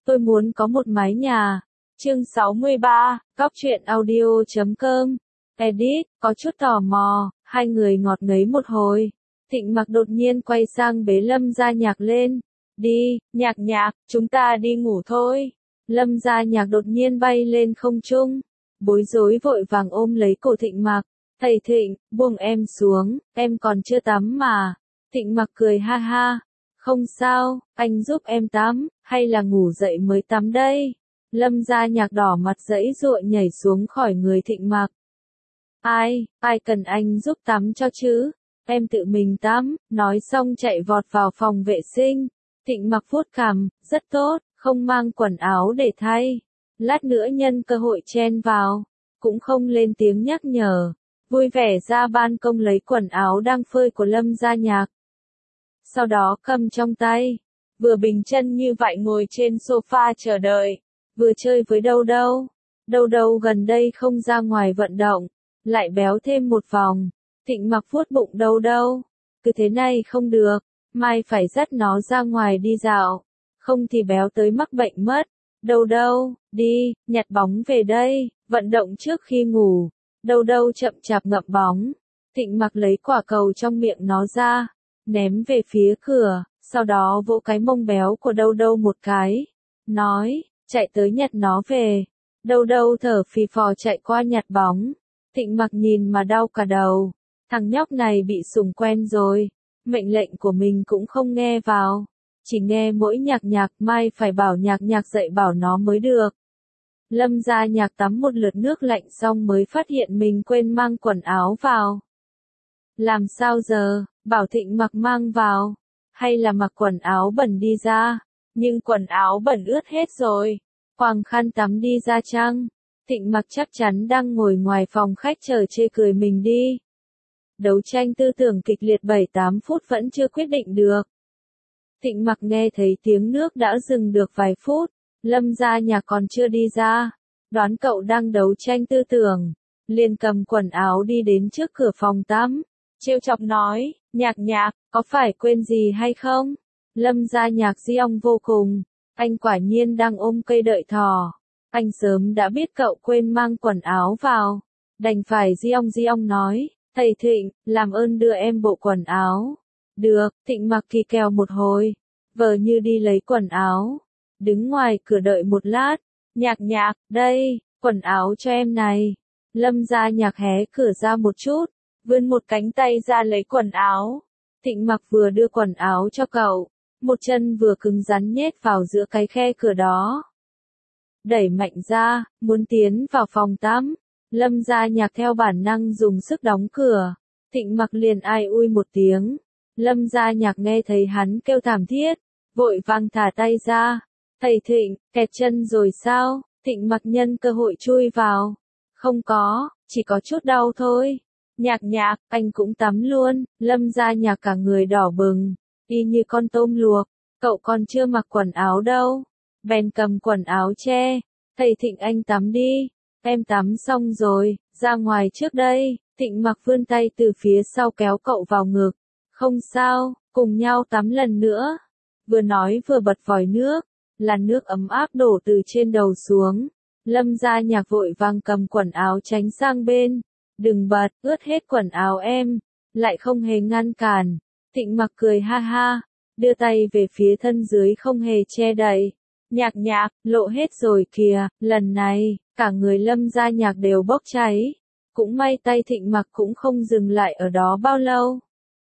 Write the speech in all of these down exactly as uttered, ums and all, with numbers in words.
Tôi muốn có một mái nhà. Chương sáu mươi ba, Cóc truyện audio chấm com. Edit, có chút tò mò, hai người ngọt ngấy một hồi. Thịnh Mặc đột nhiên quay sang bế Lâm Gia Nhạc lên. Đi, Nhạc Nhạc, chúng ta đi ngủ thôi. Lâm Gia Nhạc đột nhiên bay lên không trung. Bối rối vội vàng ôm lấy cổ Thịnh Mặc. Thầy Thịnh, buông em xuống, em còn chưa tắm mà. Thịnh Mặc cười ha ha. Không sao, anh giúp em tắm, hay là ngủ dậy mới tắm đây? Lâm Gia Nhạc đỏ mặt giãy giụa nhảy xuống khỏi người Thịnh Mặc. Ai, ai cần anh giúp tắm cho chứ? Em tự mình tắm, nói xong chạy vọt vào phòng vệ sinh. Thịnh Mặc vuốt cằm, rất tốt, không mang quần áo để thay. Lát nữa nhân cơ hội chen vào, cũng không lên tiếng nhắc nhở. Vui vẻ ra ban công lấy quần áo đang phơi của Lâm Gia Nhạc. Sau đó cầm trong tay, vừa bình chân như vậy ngồi trên sofa chờ đợi, vừa chơi với Đâu Đâu. Đâu Đâu gần đây không ra ngoài vận động, lại béo thêm một vòng. Thịnh Mặc vuốt bụng Đâu Đâu, cứ thế này không được, mai phải dắt nó ra ngoài đi dạo, không thì béo tới mắc bệnh mất. Đâu Đâu, đi, nhặt bóng về đây, vận động trước khi ngủ. Đâu Đâu chậm chạp ngậm bóng. Thịnh Mặc lấy quả cầu trong miệng nó ra, ném về phía cửa, sau đó vỗ cái mông béo của Đâu Đâu một cái, nói, chạy tới nhặt nó về. Đâu Đâu thở phì phò chạy qua nhặt bóng. Thịnh Mặc nhìn mà đau cả đầu, thằng nhóc này bị sủng quen rồi, mệnh lệnh của mình cũng không nghe vào, chỉ nghe mỗi Nhạc Nhạc, mai phải bảo Nhạc Nhạc dạy bảo nó mới được. Lâm Gia Nhạc tắm một lượt nước lạnh xong mới phát hiện mình quên mang quần áo vào. Làm sao giờ, bảo Thịnh Mặc mang vào, hay là mặc quần áo bẩn đi ra? Nhưng quần áo bẩn ướt hết rồi, quàng khăn tắm đi ra chăng? Thịnh Mặc chắc chắn đang ngồi ngoài phòng khách chờ chê cười mình đi. Đấu tranh tư tưởng kịch liệt bảy tám phút vẫn chưa quyết định được. Thịnh Mặc nghe thấy tiếng nước đã dừng được vài phút, Lâm Gia Nhạc còn chưa đi ra, đoán cậu đang đấu tranh tư tưởng, liền cầm quần áo đi đến trước cửa phòng tắm, trêu chọc nói, Nhạc Nhạc, có phải quên gì hay không? Lâm Gia Nhạc di ong vô cùng, anh quả nhiên đang ôm cây đợi thỏ, anh sớm đã biết cậu quên mang quần áo vào, đành phải di ong di ong nói, thầy Thịnh, làm ơn đưa em bộ quần áo. Được, Thịnh Mặc kỳ kèo một hồi, vờ như đi lấy quần áo, đứng ngoài cửa đợi một lát. Nhạc Nhạc, đây, quần áo cho em này. Lâm Gia Nhạc hé cửa ra một chút, vươn một cánh tay ra lấy quần áo. Thịnh Mặc vừa đưa quần áo cho cậu, một chân vừa cứng rắn nhét vào giữa cái khe cửa đó. Đẩy mạnh ra, muốn tiến vào phòng tắm. Lâm Gia Nhạc theo bản năng dùng sức đóng cửa. Thịnh Mặc liền ai ui một tiếng. Lâm Gia Nhạc nghe thấy hắn kêu thảm thiết, vội vàng thả tay ra. Thầy Thịnh, kẹt chân rồi sao? Thịnh Mặc nhân cơ hội chui vào. Không có, chỉ có chút đau thôi. Nhạc Nhạc, anh cũng tắm luôn. Lâm Gia Nhạc cả người đỏ bừng, y như con tôm luộc. Cậu còn chưa mặc quần áo đâu. Bèn cầm quần áo che. Thầy Thịnh anh tắm đi. Em tắm xong rồi, ra ngoài trước đây. Thịnh Mặc vươn tay từ phía sau kéo cậu vào ngực. Không sao, cùng nhau tắm lần nữa. Vừa nói vừa bật vòi nước, làn nước ấm áp đổ từ trên đầu xuống. Lâm Gia Nhạc vội vàng cầm quần áo tránh sang bên. Đừng bật, ướt hết quần áo em. Lại không hề ngăn cản. Thịnh Mặc cười ha ha, đưa tay về phía thân dưới không hề che đậy. Nhạc Nhạc, lộ hết rồi kìa. Lần này, cả người Lâm Gia Nhạc đều bốc cháy. Cũng may tay Thịnh Mặc cũng không dừng lại ở đó bao lâu.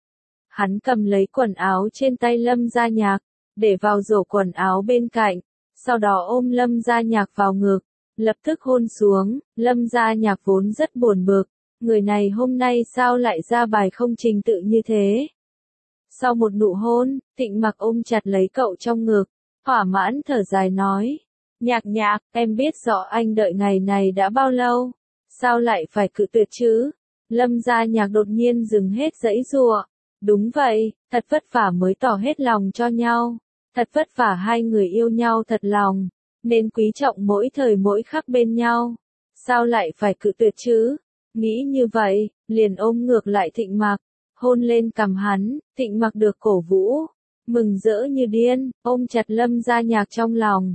Hắn cầm lấy quần áo trên tay Lâm Gia Nhạc, để vào rổ quần áo bên cạnh, sau đó ôm Lâm Gia Nhạc vào ngực, lập tức hôn xuống. Lâm Gia Nhạc vốn rất buồn bực, người này hôm nay sao lại ra bài không trình tự như thế. Sau một nụ hôn, Thịnh Mặc ôm chặt lấy cậu trong ngực, thỏa mãn thở dài nói, Nhạc Nhạc, em biết rõ anh đợi ngày này đã bao lâu, sao lại phải cự tuyệt chứ? Lâm Gia Nhạc đột nhiên dừng hết giãy giụa. Đúng vậy, thật vất vả mới tỏ hết lòng cho nhau, thật vất vả hai người yêu nhau thật lòng, nên quý trọng mỗi thời mỗi khắc bên nhau, sao lại phải cự tuyệt chứ? Nghĩ như vậy, liền ôm ngược lại Thịnh Mặc, hôn lên cằm hắn. Thịnh Mặc được cổ vũ, mừng rỡ như điên, ôm chặt Lâm Gia Nhạc trong lòng,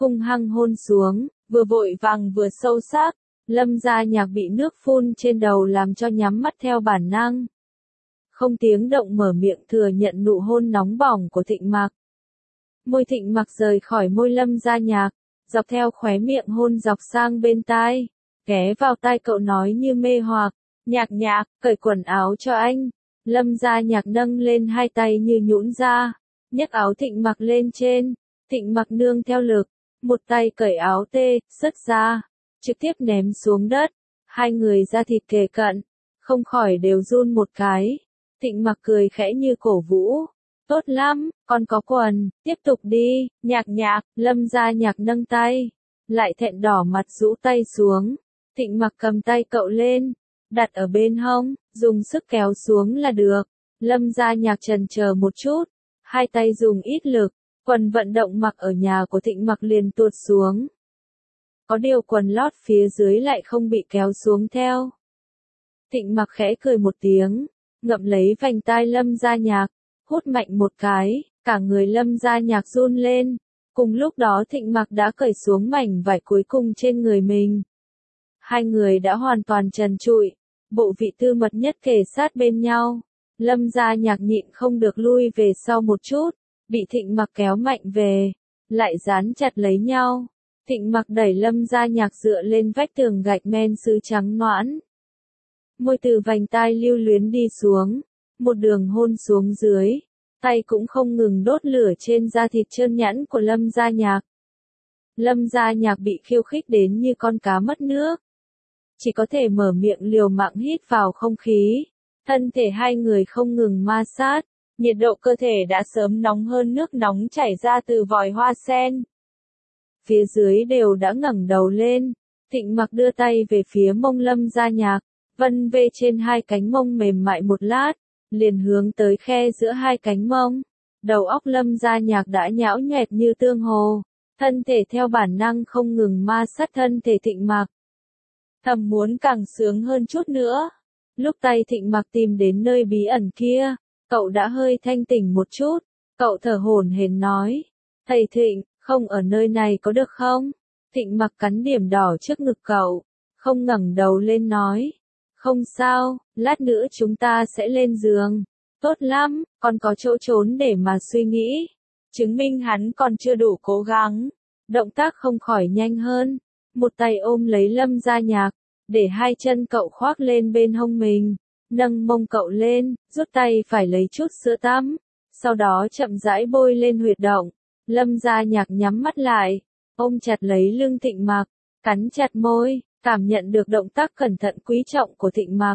hung hăng hôn xuống, vừa vội vàng vừa sâu sắc. Lâm Gia Nhạc bị nước phun trên đầu làm cho nhắm mắt theo bản năng. Không tiếng động mở miệng thừa nhận nụ hôn nóng bỏng của Thịnh Mặc. Môi Thịnh Mặc rời khỏi môi Lâm Gia Nhạc, dọc theo khóe miệng hôn dọc sang bên tai, ghé vào tai cậu nói như mê hoặc, Nhạc Nhạc, cởi quần áo cho anh. Lâm Gia Nhạc nâng lên hai tay như nhũn ra, nhấc áo Thịnh Mặc lên trên, Thịnh Mặc nương theo lực, một tay cởi áo tê, sứt ra, trực tiếp ném xuống đất, hai người da thịt kề cận, không khỏi đều run một cái. Thịnh Mặc cười khẽ như cổ vũ, tốt lắm, con có quần, tiếp tục đi. Nhạc Nhạc. Lâm Gia Nhạc nâng tay, lại thẹn đỏ mặt rũ tay xuống. Thịnh Mặc cầm tay cậu lên, đặt ở bên hông, dùng sức kéo xuống là được. Lâm Gia Nhạc chần chờ một chút, hai tay dùng ít lực, quần vận động mặc ở nhà của Thịnh Mặc liền tuột xuống. Có điều quần lót phía dưới lại không bị kéo xuống theo. Thịnh Mặc khẽ cười một tiếng, ngậm lấy vành tai Lâm Gia Nhạc, hút mạnh một cái, cả người Lâm Gia Nhạc run lên. Cùng lúc đó Thịnh Mặc đã cởi xuống mảnh vải cuối cùng trên người mình. Hai người đã hoàn toàn trần trụi, bộ vị tư mật nhất kề sát bên nhau. Lâm Gia Nhạc nhịn không được lui về sau một chút, bị Thịnh Mặc kéo mạnh về, lại dán chặt lấy nhau. Thịnh Mặc đẩy Lâm Gia Nhạc dựa lên vách tường gạch men sứ trắng nõn. Môi từ vành tai lưu luyến đi xuống, một đường hôn xuống dưới, tay cũng không ngừng đốt lửa trên da thịt trơn nhẵn của Lâm Gia Nhạc. Lâm Gia Nhạc bị khiêu khích đến như con cá mất nước, chỉ có thể mở miệng liều mạng hít vào không khí. Thân thể hai người không ngừng ma sát, nhiệt độ cơ thể đã sớm nóng hơn nước nóng chảy ra từ vòi hoa sen. Phía dưới đều đã ngẩng đầu lên, Thịnh Mặc đưa tay về phía mông Lâm Gia Nhạc, vân vê trên hai cánh mông mềm mại một lát, liền hướng tới khe giữa hai cánh mông. Đầu óc Lâm Gia Nhạc đã nhão nhoẹt như tương hồ, thân thể theo bản năng không ngừng ma sát thân thể Thịnh Mặc. Thầm muốn càng sướng hơn chút nữa. Lúc tay Thịnh Mặc tìm đến nơi bí ẩn kia, cậu đã hơi thanh tỉnh một chút, cậu thở hổn hển nói, thầy Thịnh, không ở nơi này có được không? Thịnh Mặc cắn điểm đỏ trước ngực cậu, không ngẩng đầu lên nói, không sao, lát nữa chúng ta sẽ lên giường. Tốt lắm, còn có chỗ trốn để mà suy nghĩ. Chứng minh hắn còn chưa đủ cố gắng. Động tác không khỏi nhanh hơn. Một tay ôm lấy Lâm Gia Nhạc, để hai chân cậu khoác lên bên hông mình, nâng mông cậu lên, rút tay phải lấy chút sữa tắm, sau đó chậm rãi bôi lên huyệt động. Lâm Gia Nhạc nhắm mắt lại, ôm chặt lấy lưng Thịnh Mặc, cắn chặt môi, cảm nhận được động tác cẩn thận quý trọng của Thịnh Mặc.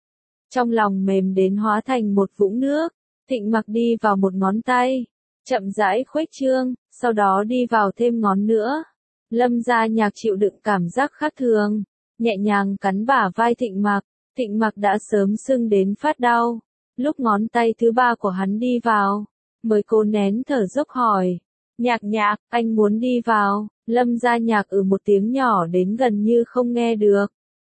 Trong lòng mềm đến hóa thành một vũng nước, Thịnh Mặc đi vào một ngón tay, chậm rãi khuếch trương, sau đó đi vào thêm ngón nữa. Lâm Gia Nhạc chịu đựng cảm giác khác thường, nhẹ nhàng cắn bả vai Thịnh Mặc. Thịnh Mặc đã sớm sưng đến phát đau. Lúc ngón tay thứ ba của hắn đi vào, mới cố nén thở dốc hỏi, Nhạc Nhạc, anh muốn đi vào? Lâm Gia Nhạc ừ một tiếng nhỏ đến gần như không nghe được.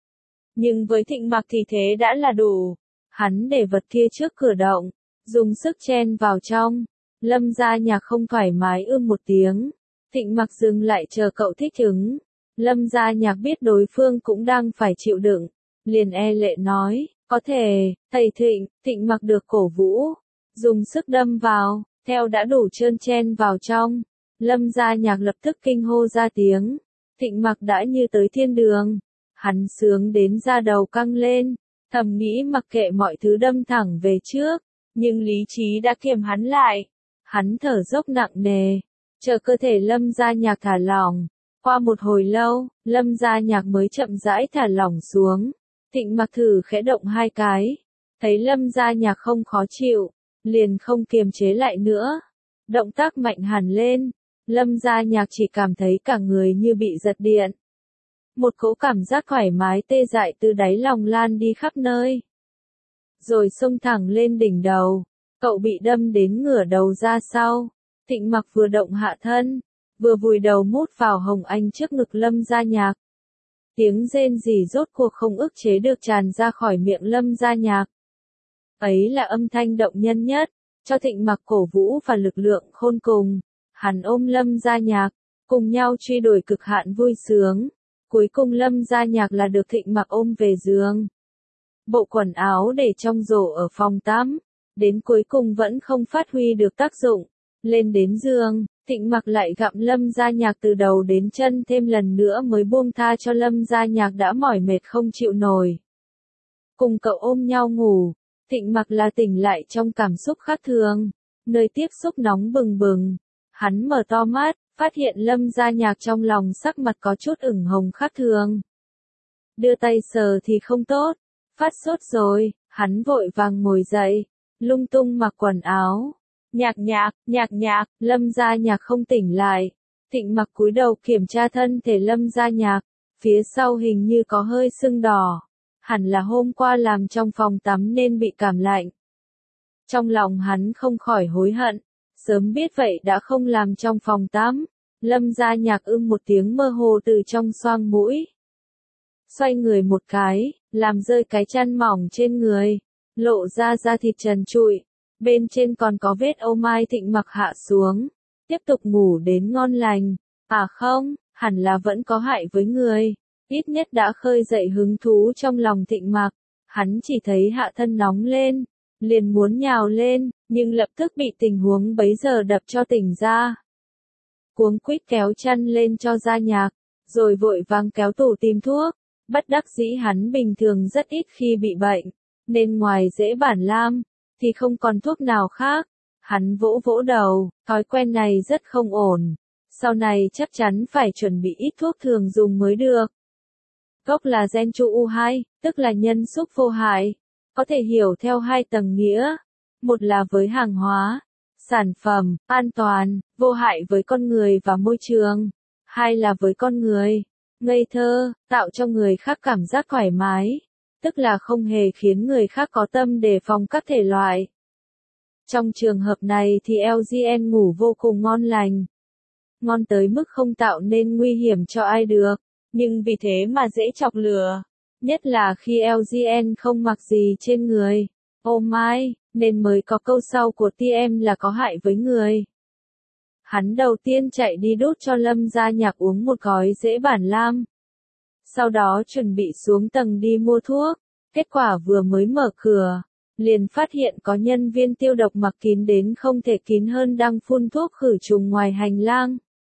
Nhưng với Thịnh Mặc thì thế đã là đủ. Hắn để vật kia trước cửa động, dùng sức chen vào trong. Lâm Gia Nhạc không thoải mái ưm một tiếng. Thịnh Mặc dừng lại chờ cậu thích ứng. Lâm Gia Nhạc biết đối phương cũng đang phải chịu đựng, liền e lệ nói, có thể, thầy Thịnh. Thịnh Mặc được cổ vũ, dùng sức đâm vào, theo đã đủ trơn chen vào trong. Lâm Gia Nhạc lập tức kinh hô ra tiếng. Thịnh Mặc đã như tới thiên đường. Hắn sướng đến da đầu căng lên, thầm nghĩ mặc kệ mọi thứ đâm thẳng về trước, nhưng lý trí đã kiềm hắn lại. Hắn thở dốc nặng nề, chờ cơ thể Lâm Gia Nhạc thả lỏng. Qua một hồi lâu, Lâm Gia Nhạc mới chậm rãi thả lỏng xuống. Thịnh Mặc thử khẽ động hai cái, thấy Lâm Gia Nhạc không khó chịu, liền không kiềm chế lại nữa. Động tác mạnh hẳn lên, Lâm Gia Nhạc chỉ cảm thấy cả người như bị giật điện. Một cỗ cảm giác thoải mái tê dại từ đáy lòng lan đi khắp nơi. Rồi xông thẳng lên đỉnh đầu, cậu bị đâm đến ngửa đầu ra sau. Thịnh Mặc vừa động hạ thân, vừa vùi đầu mút vào hồng anh trước ngực Lâm Gia Nhạc. Tiếng rên rỉ rốt cuộc không ức chế được tràn ra khỏi miệng Lâm Gia Nhạc. Ấy là âm thanh động nhân nhất, cho Thịnh Mặc cổ vũ và lực lượng khôn cùng. Hắn ôm Lâm Gia Nhạc, cùng nhau truy đuổi cực hạn vui sướng. Cuối cùng Lâm Gia Nhạc là được Thịnh Mặc ôm về giường. Bộ quần áo để trong rổ ở phòng tắm, đến cuối cùng vẫn không phát huy được tác dụng. Lên đến giường, Thịnh Mặc lại gặm Lâm Gia Nhạc từ đầu đến chân thêm lần nữa mới buông tha cho Lâm Gia Nhạc đã mỏi mệt không chịu nổi. Cùng cậu ôm nhau ngủ, Thịnh Mặc là tỉnh lại trong cảm xúc khác thường, nơi tiếp xúc nóng bừng bừng. Hắn mở to mắt, phát hiện Lâm Gia Nhạc trong lòng sắc mặt có chút ửng hồng khác thường. Đưa tay sờ thì không tốt, phát sốt rồi, hắn vội vàng ngồi dậy, lung tung mặc quần áo. Nhạc nhạc, nhạc nhạc, Lâm Gia Nhạc không tỉnh lại. Thịnh Mặc cúi đầu kiểm tra thân thể Lâm Gia Nhạc, phía sau hình như có hơi sưng đỏ. Hẳn là hôm qua làm trong phòng tắm nên bị cảm lạnh. Trong lòng hắn không khỏi hối hận, sớm biết vậy đã không làm trong phòng tắm. Lâm Gia Nhạc ưm một tiếng mơ hồ từ trong xoang mũi. Xoay người một cái, làm rơi cái chăn mỏng trên người, lộ ra da thịt trần trụi. Bên trên còn có vết ô mai. Thịnh Mặc hạ xuống, tiếp tục ngủ đến ngon lành. À không, hẳn là vẫn có hại với người. Ít nhất đã khơi dậy hứng thú trong lòng Thịnh Mặc. Hắn chỉ thấy hạ thân nóng lên, liền muốn nhào lên, nhưng lập tức bị tình huống bấy giờ đập cho tỉnh ra. Cuống quýt kéo chăn lên cho Gia Nhạc, rồi vội vàng kéo tủ tìm thuốc. Bất đắc dĩ hắn bình thường rất ít khi bị bệnh, nên ngoài dễ bản lam, thì không còn thuốc nào khác. Hắn vỗ vỗ đầu, thói quen này rất không ổn. Sau này chắc chắn phải chuẩn bị ít thuốc thường dùng mới được. Gốc là gen chu u hai, tức là nhân xúc vô hại. Có thể hiểu theo hai tầng nghĩa. Một là với hàng hóa, sản phẩm, an toàn, vô hại với con người và môi trường. Hai là với con người, ngây thơ, tạo cho người khác cảm giác thoải mái. Tức là không hề khiến người khác có tâm đề phòng các thể loại. Trong trường hợp này thì lờ giê en ngủ vô cùng ngon lành. Ngon tới mức không tạo nên nguy hiểm cho ai được, nhưng vì thế mà dễ chọc lừa. Nhất là khi lờ giê en không mặc gì trên người. Oh my, nên mới có câu sau của tê em là có hại với người. Hắn đầu tiên chạy đi đút cho Lâm Gia Nhạc uống một gói dễ bản lam. Sau đó chuẩn bị xuống tầng đi mua thuốc. Kết quả vừa mới mở cửa, liền phát hiện có nhân viên tiêu độc mặc kín đến không thể kín hơn đang phun thuốc khử trùng ngoài hành lang.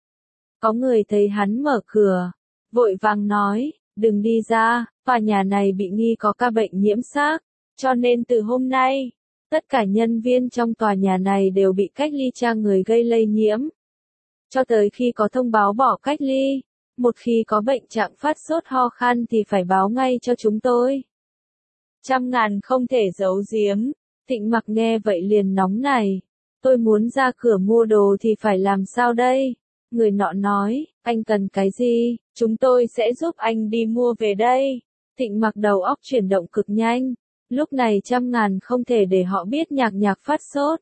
Có người thấy hắn mở cửa, vội vàng nói, đừng đi ra, tòa nhà này bị nghi có ca bệnh nhiễm xác, cho nên từ hôm nay, tất cả nhân viên trong tòa nhà này đều bị cách ly tra người gây lây nhiễm. Cho tới khi có thông báo bỏ cách ly, một khi có bệnh trạng phát sốt ho khan thì phải báo ngay cho chúng tôi. Trăm ngàn không thể giấu giếm. Thịnh Mặc nghe vậy liền nóng này. Tôi muốn ra cửa mua đồ thì phải làm sao đây? Người nọ nói, anh cần cái gì, chúng tôi sẽ giúp anh đi mua về đây. Thịnh Mặc đầu óc chuyển động cực nhanh. Lúc này trăm ngàn không thể để họ biết Nhạc Nhạc phát sốt.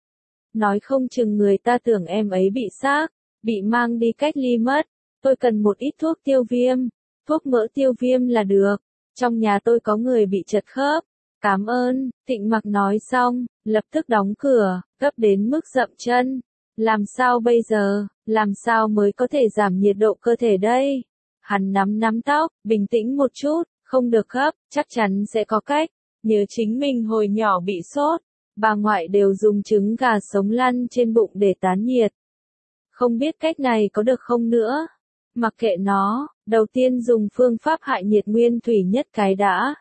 Nói không chừng người ta tưởng em ấy bị xác, bị mang đi cách ly mất. Tôi cần một ít thuốc tiêu viêm, thuốc mỡ tiêu viêm là được. Trong nhà tôi có người bị trật khớp. Cảm ơn, Thịnh Mặc nói xong, lập tức đóng cửa, gấp đến mức dậm chân. Làm sao bây giờ, làm sao mới có thể giảm nhiệt độ cơ thể đây? Hắn nắm nắm tóc, bình tĩnh một chút, không được gấp, chắc chắn sẽ có cách. Nhớ chính mình hồi nhỏ bị sốt, bà ngoại đều dùng trứng gà sống lăn trên bụng để tán nhiệt. Không biết cách này có được không nữa? Mặc kệ nó, đầu tiên dùng phương pháp hạ nhiệt nguyên thủy nhất cái đã.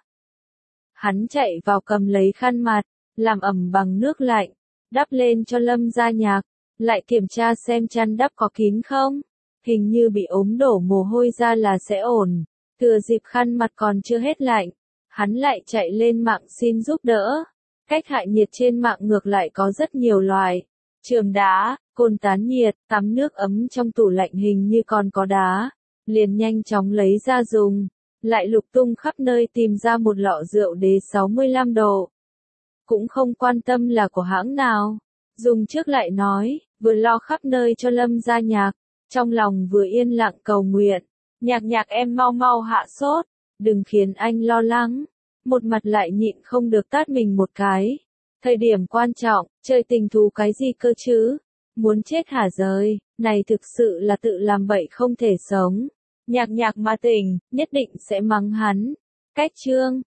Hắn chạy vào cầm lấy khăn mặt, làm ẩm bằng nước lạnh, đắp lên cho Lâm Gia Nhạc, lại kiểm tra xem chăn đắp có kín không. Hình như bị ốm đổ mồ hôi ra là sẽ ổn. Thừa dịp khăn mặt còn chưa hết lạnh, hắn lại chạy lên mạng xin giúp đỡ. Cách hạ nhiệt trên mạng ngược lại có rất nhiều loại. Chườm đá, cồn tán nhiệt, tắm nước ấm trong tủ lạnh hình như còn có đá. Liền nhanh chóng lấy ra dùng. Lại lục tung khắp nơi tìm ra một lọ rượu đế sáu mươi lăm độ. Cũng không quan tâm là của hãng nào. Dùng trước lại nói, vừa lo khắp nơi cho Lâm Gia Nhạc. Trong lòng vừa yên lặng cầu nguyện. Nhạc Nhạc em mau mau hạ sốt. Đừng khiến anh lo lắng. Một mặt lại nhịn không được tát mình một cái. Thời điểm quan trọng, chơi tình thú cái gì cơ chứ? Muốn chết hả rời, Này thực sự là tự làm bậy không thể sống. Nhạc nhạc mà tỉnh, nhất định sẽ mắng hắn. Cách chương